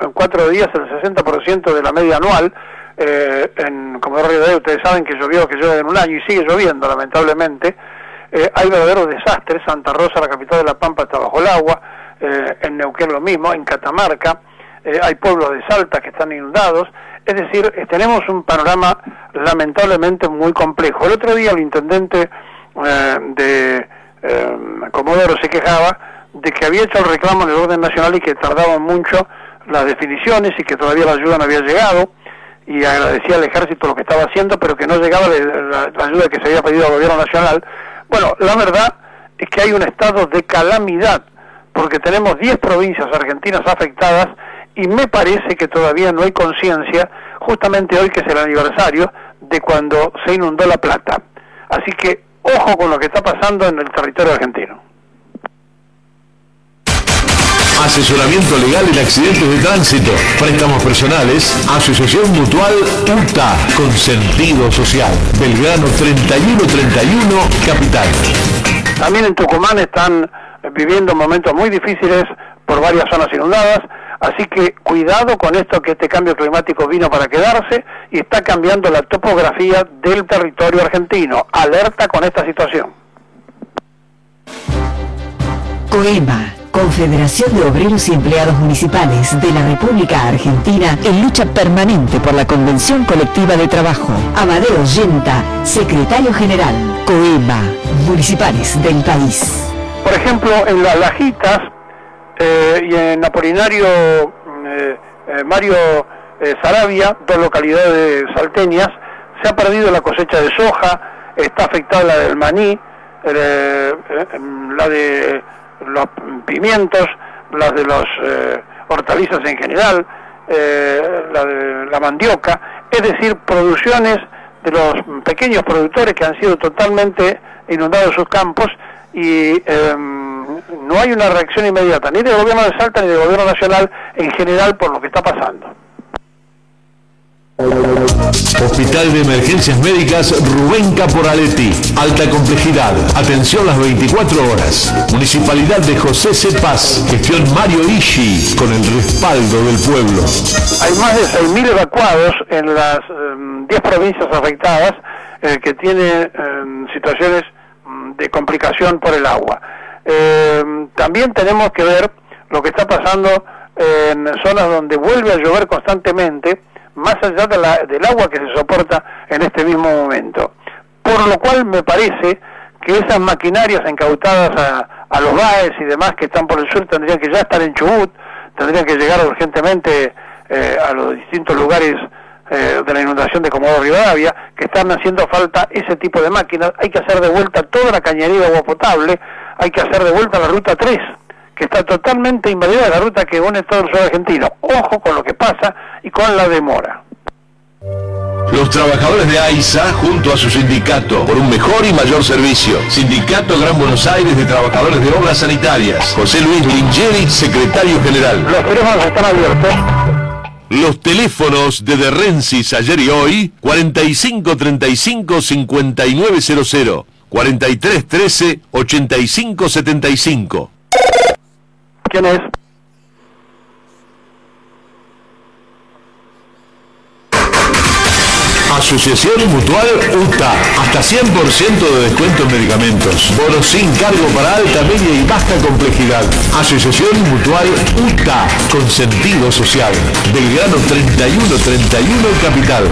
en 4 días el 60% de la media anual. En Comodoro Rivadavia ustedes saben que llueve en un año y sigue lloviendo lamentablemente. Hay verdaderos desastres. Santa Rosa, la capital de La Pampa, está bajo el agua. En Neuquén lo mismo, en Catamarca. Hay pueblos de Salta que están inundados. Es decir, tenemos un panorama lamentablemente muy complejo. El otro día el intendente de Comodoro se quejaba de que había hecho el reclamo en el orden nacional y que tardaban mucho las definiciones y que todavía la ayuda no había llegado, y agradecía al ejército lo que estaba haciendo, pero que no llegaba la ayuda que se había pedido al gobierno nacional. Bueno, la verdad es que hay un estado de calamidad, porque tenemos 10 provincias argentinas afectadas, y me parece que todavía no hay conciencia, justamente hoy que es el aniversario de cuando se inundó La Plata. Así que ojo con lo que está pasando en el territorio argentino. Asesoramiento legal en accidentes de tránsito, préstamos personales, Asociación Mutual UTA, con sentido social, Belgrano 3131, Capital. También en Tucumán están viviendo momentos muy difíciles por varias zonas inundadas, así que cuidado con esto, que este cambio climático vino para quedarse y está cambiando la topografía del territorio argentino. Alerta con esta situación. COEMA, Confederación de Obreros y Empleados Municipales de la República Argentina, en lucha permanente por la Convención Colectiva de Trabajo. Amadeo Yenta, Secretario General. COEMA, Municipales del país. Por ejemplo, en Las Lajitas y en Apolinario Mario Saravia, 2 localidades salteñas, se ha perdido la cosecha de soja, está afectada la del maní, la de los pimientos, las de los hortalizas en general, la de la mandioca, es decir, producciones de los pequeños productores que han sido totalmente inundados sus campos, y no hay una reacción inmediata ni del gobierno de Salta ni del gobierno nacional en general por lo que está pasando. Hospital de Emergencias Médicas Rubén Caporaletti, alta complejidad, atención las 24 horas, Municipalidad de José C. Paz, gestión Mario Ishi, con el respaldo del pueblo. Hay más de 6.000 evacuados en las 10 provincias afectadas que tienen situaciones de complicación por el agua. También tenemos que ver lo que está pasando en zonas donde vuelve a llover constantemente, más allá del agua que se soporta en este mismo momento. Por lo cual me parece que esas maquinarias incautadas a los BAES y demás que están por el sur tendrían que ya estar en Chubut, tendrían que llegar urgentemente a los distintos lugares de la inundación de Comodoro Rivadavia, que están haciendo falta ese tipo de máquinas. Hay que hacer de vuelta toda la cañería de agua potable, hay que hacer de vuelta la ruta 3, que está totalmente invadida, la ruta que une todo el sur argentino. Ojo con lo que pasa y con la demora. Los trabajadores de AISA, junto a su sindicato, por un mejor y mayor servicio. Sindicato Gran Buenos Aires de Trabajadores de Obras Sanitarias. José Luis Lingeri, secretario general. Los teléfonos están abiertos. Los teléfonos de Rensis ayer y hoy, 4535-5900, 4313-8575. ¿Quién es? Asociación Mutual UTA, hasta 100% de descuento en medicamentos. Bonos sin cargo para alta, media y baja complejidad. Asociación Mutual UTA, con sentido social. Belgrano 3131, Capital.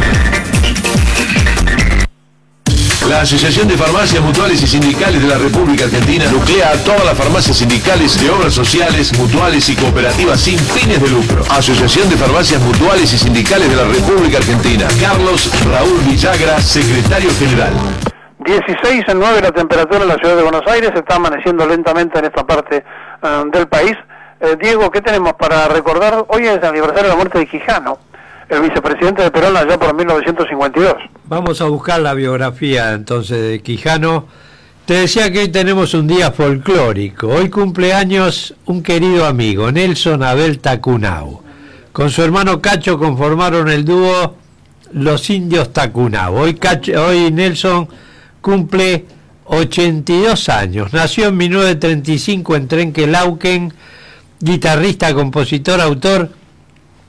La Asociación de Farmacias Mutuales y Sindicales de la República Argentina nuclea a todas las farmacias sindicales de obras sociales, mutuales y cooperativas sin fines de lucro. Asociación de Farmacias Mutuales y Sindicales de la República Argentina. Carlos Raúl Villagra, secretario general. 16,9 la temperatura en la ciudad de Buenos Aires, está amaneciendo lentamente en esta parte del país. Diego, ¿qué tenemos para recordar? Hoy es el aniversario de la muerte de Quijano, el vicepresidente de Perón allá por 1952. Vamos a buscar la biografía entonces de Quijano. Te decía que hoy tenemos un día folclórico. Hoy cumple años un querido amigo, Nelson Abel Tacunau. Con su hermano Cacho conformaron el dúo Los Indios Tacunau. Hoy Nelson cumple 82 años. Nació en 1935 en Trenquelauquen, guitarrista, compositor, autor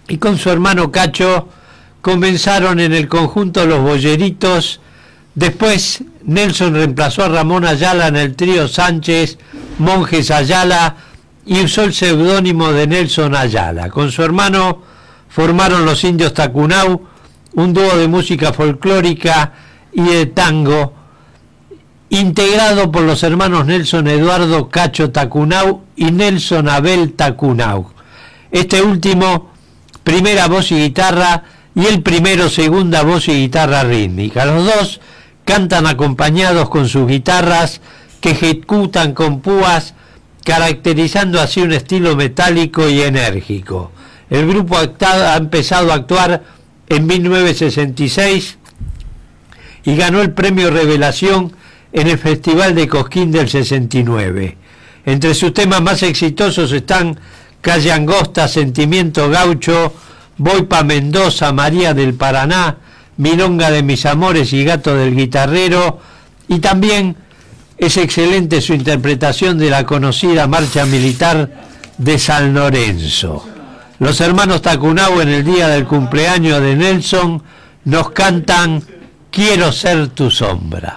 y con su hermano Cacho comenzaron en el conjunto Los Boyeritos. Después Nelson reemplazó a Ramón Ayala en el trío Sánchez Monjes Ayala y usó el seudónimo de Nelson Ayala. Con su hermano formaron Los Indios Tacunau, un dúo de música folclórica y de tango, integrado por los hermanos Nelson Eduardo Cacho Tacunau y Nelson Abel Tacunau. Este último, primera voz y guitarra, y el primero, segunda voz y guitarra rítmica. Los dos cantan acompañados con sus guitarras, que ejecutan con púas, caracterizando así un estilo metálico y enérgico. El grupo ha empezado a actuar en 1966 y ganó el premio Revelación en el Festival de Cosquín del 69. Entre sus temas más exitosos están Calle Angosta, Sentimiento Gaucho, Voy pa' Mendoza, María del Paraná, Milonga de mis amores y Gato del Guitarrero, y también es excelente su interpretación de la conocida Marcha Militar de San Lorenzo. Los hermanos Tacunau, en el día del cumpleaños de Nelson, nos cantan Quiero ser tu sombra.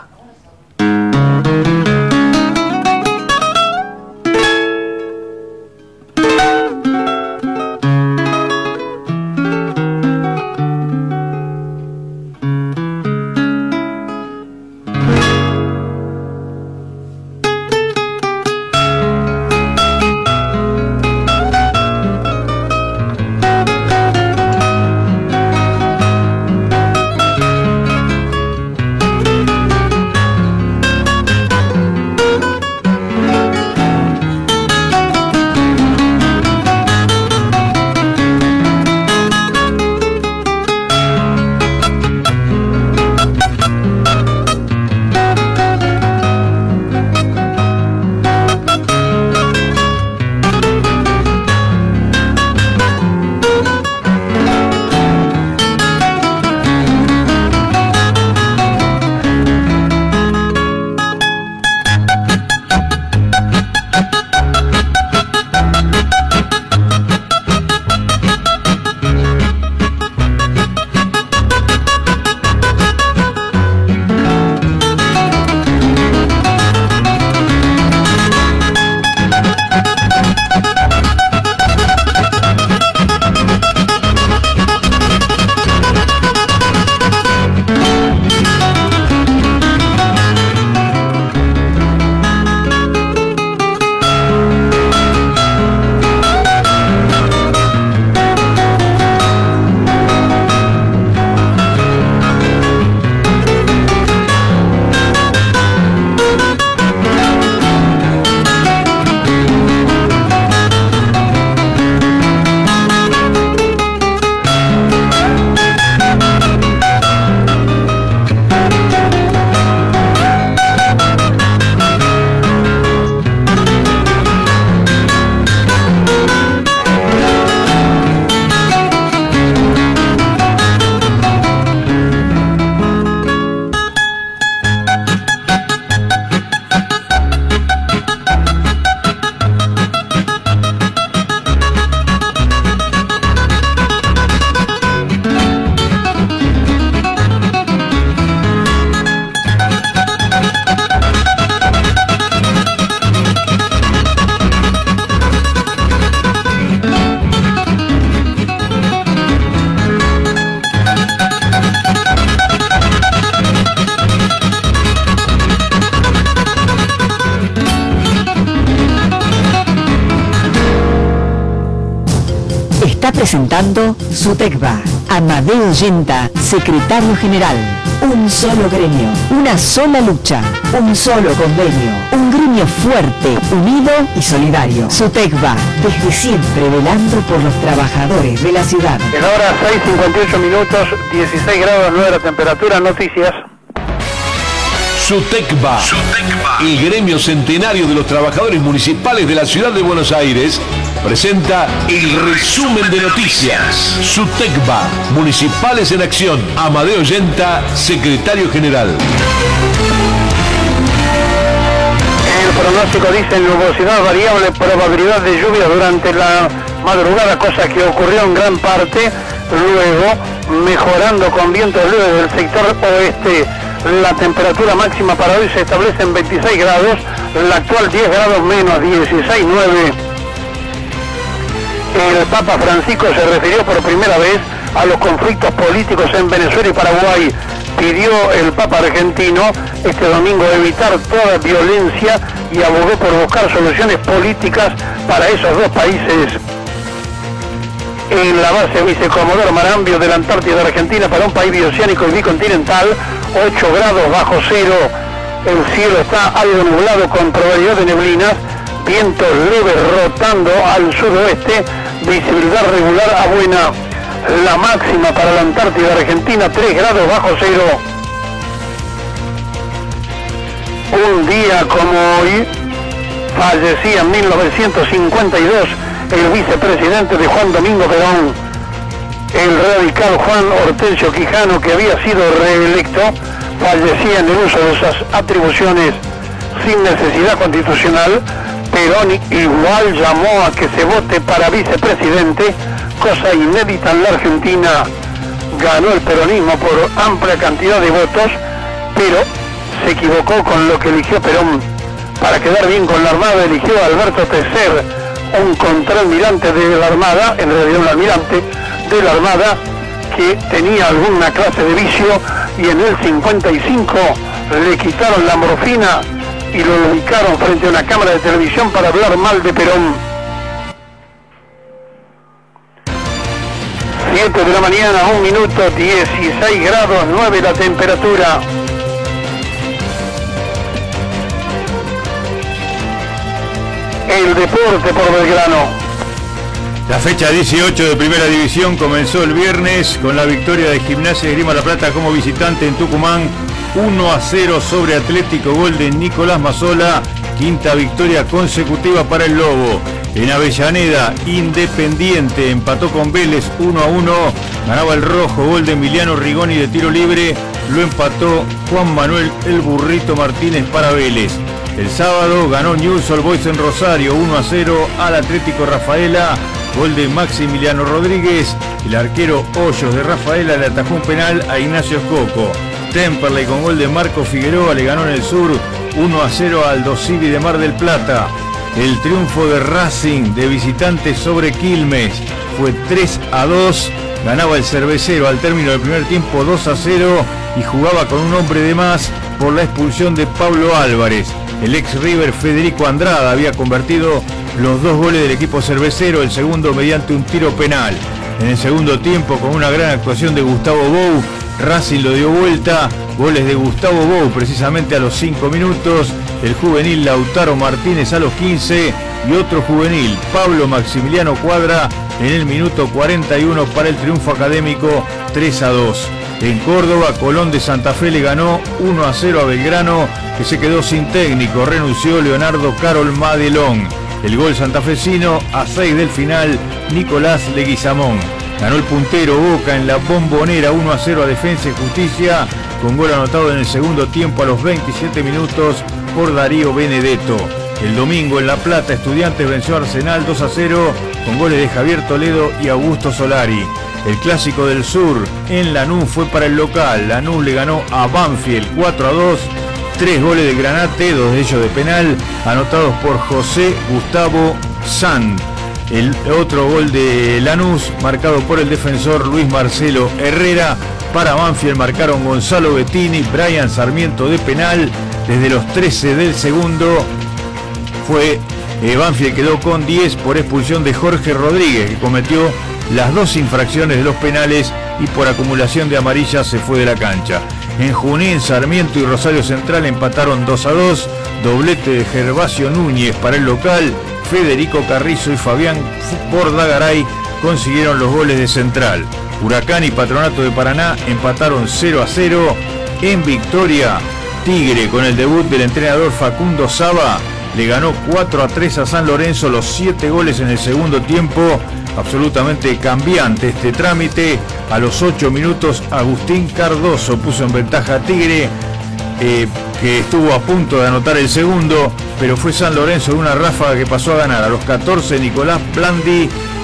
Presentando SUTECBA, Amadeo Yenta, secretario general. Un solo gremio, una sola lucha, un solo convenio, un gremio fuerte, unido y solidario. SUTECBA, desde siempre velando por los trabajadores de la ciudad. En hora 6:58 minutos, 16 grados 9 la temperatura. Noticias. SUTECBA, el gremio centenario de los trabajadores municipales de la ciudad de Buenos Aires, presenta el resumen de noticias. SUTECBA, Municipales en Acción. Amadeo Yenta, secretario general. El pronóstico dice nubosidad variable, probabilidad de lluvia durante la madrugada, cosa que ocurrió en gran parte. Luego, mejorando con vientos leves del sector oeste, la temperatura máxima para hoy se establece en 26 grados, la actual 10 grados menos, 16,9. El Papa Francisco se refirió por primera vez a los conflictos políticos en Venezuela y Paraguay. Pidió el Papa argentino este domingo evitar toda violencia y abogó por buscar soluciones políticas para esos dos países. En la base Vicecomodoro Marambio de la Antártida Argentina, para un país bioceánico y bicontinental, 8 grados bajo cero. El cielo está algo nublado con probabilidad de neblinas, vientos leves rotando al suroeste, visibilidad regular a buena. La máxima para la Antártida Argentina, 3 grados bajo cero. Un día como hoy, fallecía en 1952 el vicepresidente de Juan Domingo Perón, el radical Juan Hortensio Quijano, que había sido reelecto, fallecía en el uso de esas atribuciones sin necesidad constitucional. Perón igual llamó a que se vote para vicepresidente, cosa inédita en la Argentina. Ganó el peronismo por amplia cantidad de votos, pero se equivocó con lo que eligió Perón. Para quedar bien con la Armada eligió a Alberto Tecer, un contraalmirante de la Armada, en realidad un almirante de la Armada, que tenía alguna clase de vicio, y en el 55 le quitaron la morfina y lo ubicaron frente a una cámara de televisión para hablar mal de Perón. 7 de la mañana, 1 minuto, 16 grados 9 la temperatura. El deporte por Belgrano. La fecha 18 de Primera División comenzó el viernes con la victoria de Gimnasia de Esgrima La Plata como visitante en Tucumán, 1-0 sobre Atlético, gol de Nicolás Mazzola, quinta victoria consecutiva para el Lobo. En Avellaneda, Independiente empató con Vélez 1-1, ganaba el Rojo, gol de Emiliano Rigoni de tiro libre, lo empató Juan Manuel El Burrito Martínez para Vélez. El sábado ganó Newell's Old Boys en Rosario 1-0 al Atlético Rafaela, gol de Maximiliano Rodríguez. El arquero Hoyos de Rafaela le atajó un penal a Ignacio Escoco. Temperley con gol de Marco Figueroa le ganó en el sur 1-0 al Aldo Civi de Mar del Plata. El triunfo de Racing de visitantes sobre Quilmes fue 3-2. Ganaba el Cervecero al término del primer tiempo 2-0 y jugaba con un hombre de más por la expulsión de Pablo Álvarez. El ex River Federico Andrada había convertido los 2 goles del equipo cervecero, el segundo mediante un tiro penal. En el segundo tiempo, con una gran actuación de Gustavo Bou, Racing lo dio vuelta. Goles de Gustavo Bou precisamente a los 5 minutos, el juvenil Lautaro Martínez a los 15 y otro juvenil, Pablo Maximiliano Cuadra, en el minuto 41 para el triunfo académico 3-2. En Córdoba, Colón de Santa Fe le ganó 1-0 a Belgrano, que se quedó sin técnico, renunció Leonardo Carol Madelón. El gol santafesino a 6 del final, Nicolás Leguizamón. Ganó el puntero Boca en la Bombonera 1-0 a Defensa y Justicia, con gol anotado en el segundo tiempo a los 27 minutos por Darío Benedetto. El domingo en La Plata, Estudiantes venció a Arsenal 2-0 con goles de Javier Toledo y Augusto Solari. El Clásico del Sur en Lanús fue para el local. Lanús le ganó a Banfield 4-2. 3 goles de Granate, 2 de ellos de penal, anotados por José Gustavo Sand. El otro gol de Lanús, marcado por el defensor Luis Marcelo Herrera. Para Banfield marcaron Gonzalo Bettini, Brian Sarmiento de penal. Desde los 13 del segundo Banfield quedó con 10 por expulsión de Jorge Rodríguez, que cometió las 2 infracciones de los penales y por acumulación de amarillas se fue de la cancha. En Junín, Sarmiento y Rosario Central empataron 2-2, doblete de Gervasio Núñez para el local. Federico Carrizo y Fabián Bordagaray consiguieron los goles de Central. Huracán y Patronato de Paraná empataron 0-0. En Victoria, Tigre, con el debut del entrenador Facundo Saba, le ganó 4-3 a San Lorenzo, los 7 goles en el segundo tiempo. Absolutamente cambiante este trámite. A los 8 minutos, Agustín Cardoso puso en ventaja a Tigre, que estuvo a punto de anotar el segundo, pero fue San Lorenzo de una ráfaga que pasó a ganar. A los 14, Nicolás Blandi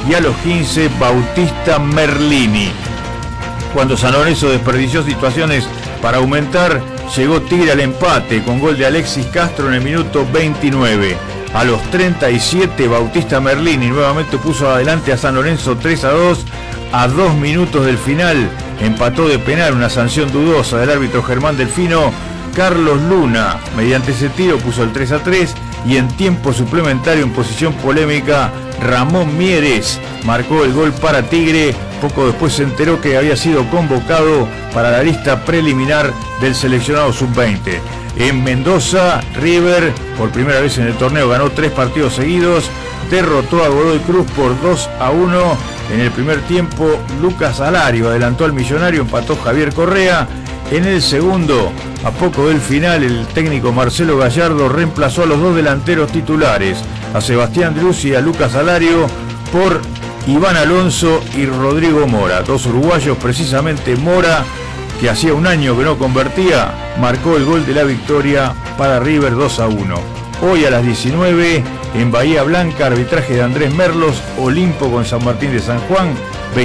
y a los 15 Bautista Merlini. Cuando San Lorenzo desperdició situaciones para aumentar, llegó Tigre al empate con gol de Alexis Castro en el minuto 29. A los 37 Bautista Merlini nuevamente puso adelante a San Lorenzo 3-2 a 2 minutos del final. Empató de penal, una sanción dudosa del árbitro Germán Delfino. Carlos Luna, mediante ese tiro, puso el 3-3 y en tiempo suplementario en posición polémica, Ramón Mieres marcó el gol para Tigre. Poco después se enteró que había sido convocado para la lista preliminar del seleccionado sub-20. En Mendoza, River, por primera vez en el torneo, ganó 3 partidos seguidos, derrotó a Godoy Cruz por 2-1. En el primer tiempo, Lucas Alario adelantó al Millonario, empató Javier Correa. En el segundo, a poco del final, el técnico Marcelo Gallardo reemplazó a los 2 delanteros titulares, a Sebastián Driussi y a Lucas Alario, por Iván Alonso y Rodrigo Mora. 2 uruguayos, precisamente Mora, que hacía un año que no convertía, marcó el gol de la victoria para River 2-1. Hoy a las 19, en Bahía Blanca, arbitraje de Andrés Merlos, Olimpo con San Martín de San Juan,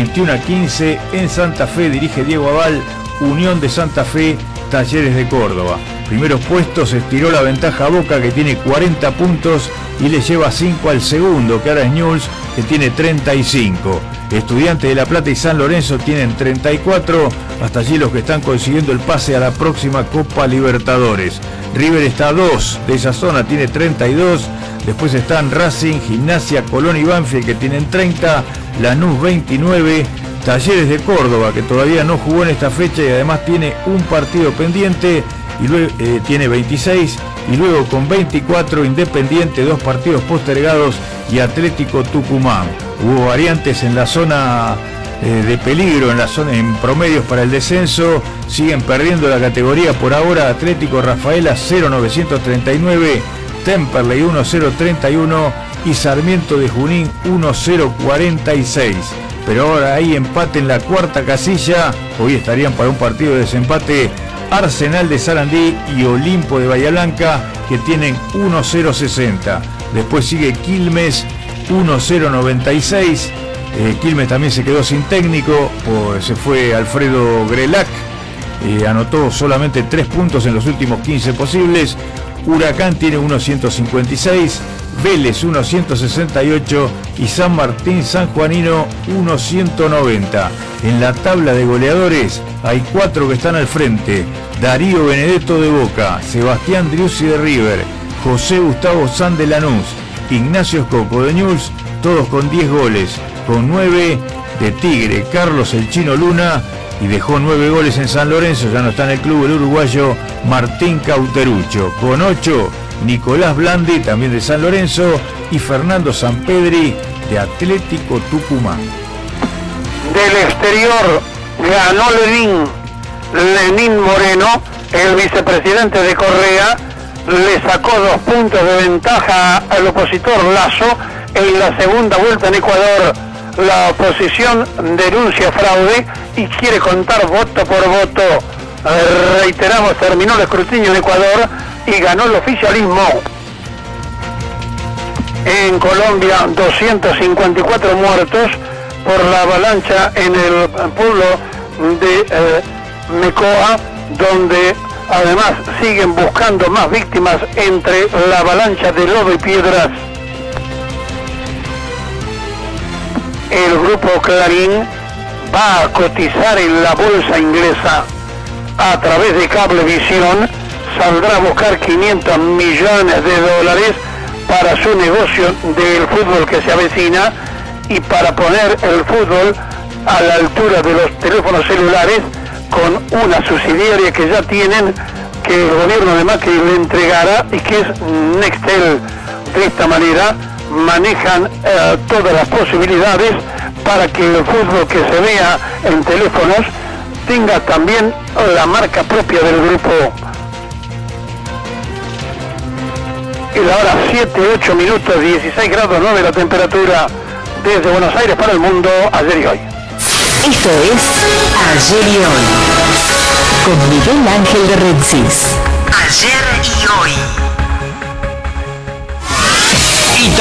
21-15, en Santa Fe dirige Diego Aval, Unión de Santa Fe, Talleres de Córdoba. Primeros puestos, estiró la ventaja a Boca, que tiene 40 puntos, y le lleva 5 al segundo, que ahora es Newell's, que tiene 35. Estudiantes de La Plata y San Lorenzo tienen 34, hasta allí los que están consiguiendo el pase a la próxima Copa Libertadores. River está a 2 de esa zona, tiene 32, después están Racing, Gimnasia, Colón y Banfield, que tienen 30, Lanús 29, Talleres de Córdoba, que todavía no jugó en esta fecha y además tiene un partido pendiente, y luego, tiene 26, y luego con 24 Independiente, 2 partidos postergados, y Atlético Tucumán. Hubo variantes en la zona de peligro, en promedios para el descenso. Siguen perdiendo la categoría por ahora Atlético Rafaela 0.939, Temperley 1.031 y Sarmiento de Junín 1.046. Pero ahora hay empate en la cuarta casilla. Hoy estarían para un partido de desempate Arsenal de Sarandí y Olimpo de Bahía Blanca, que tienen 1.060. Después sigue Quilmes 1.096. Quilmes también se quedó sin técnico, pues se fue Alfredo Grelac, anotó solamente 3 puntos en los últimos 15 posibles. Huracán tiene 1.156, Vélez 1.168 y San Martín Sanjuanino 1.190. En la tabla de goleadores hay 4 que están al frente: Darío Benedetto de Boca, Sebastián Driussi de River, José Gustavo San de Lanús, Ignacio Escoco de Newell's, todos con 10 goles, con 9 de Tigre, Carlos el Chino Luna, y dejó 9 goles en San Lorenzo, ya no está en el club el uruguayo Martín Cauterucho, con 8 Nicolás Blandi, también de San Lorenzo, y Fernando Sampedri de Atlético Tucumán. Del exterior ganó Lenín Moreno, el vicepresidente de Correa, le sacó 2 puntos de ventaja al opositor Lasso. En la segunda vuelta en Ecuador, la oposición denuncia fraude y quiere contar voto por voto. Reiteramos, terminó el escrutinio en Ecuador y ganó el oficialismo. En Colombia, 254 muertos por la avalancha en el pueblo de Mecoa, donde además siguen buscando más víctimas entre la avalancha de lodo y piedras. El grupo Clarín va a cotizar en la bolsa inglesa a través de Cablevisión. Saldrá a buscar 500 millones de dólares para su negocio del fútbol que se avecina y para poner el fútbol a la altura de los teléfonos celulares, con una subsidiaria que ya tienen, que el gobierno de Macri le entregará, y que es Nextel. De esta manera manejan todas las posibilidades para que el fútbol que se vea en teléfonos tenga también la marca propia del grupo. Y la hora 7:08 minutos, 16 grados 9 la temperatura, desde Buenos Aires para el mundo, ayer y hoy. Esto es Ayer y Hoy, con Miguel Ángel de Rensis. Ayer y Hoy.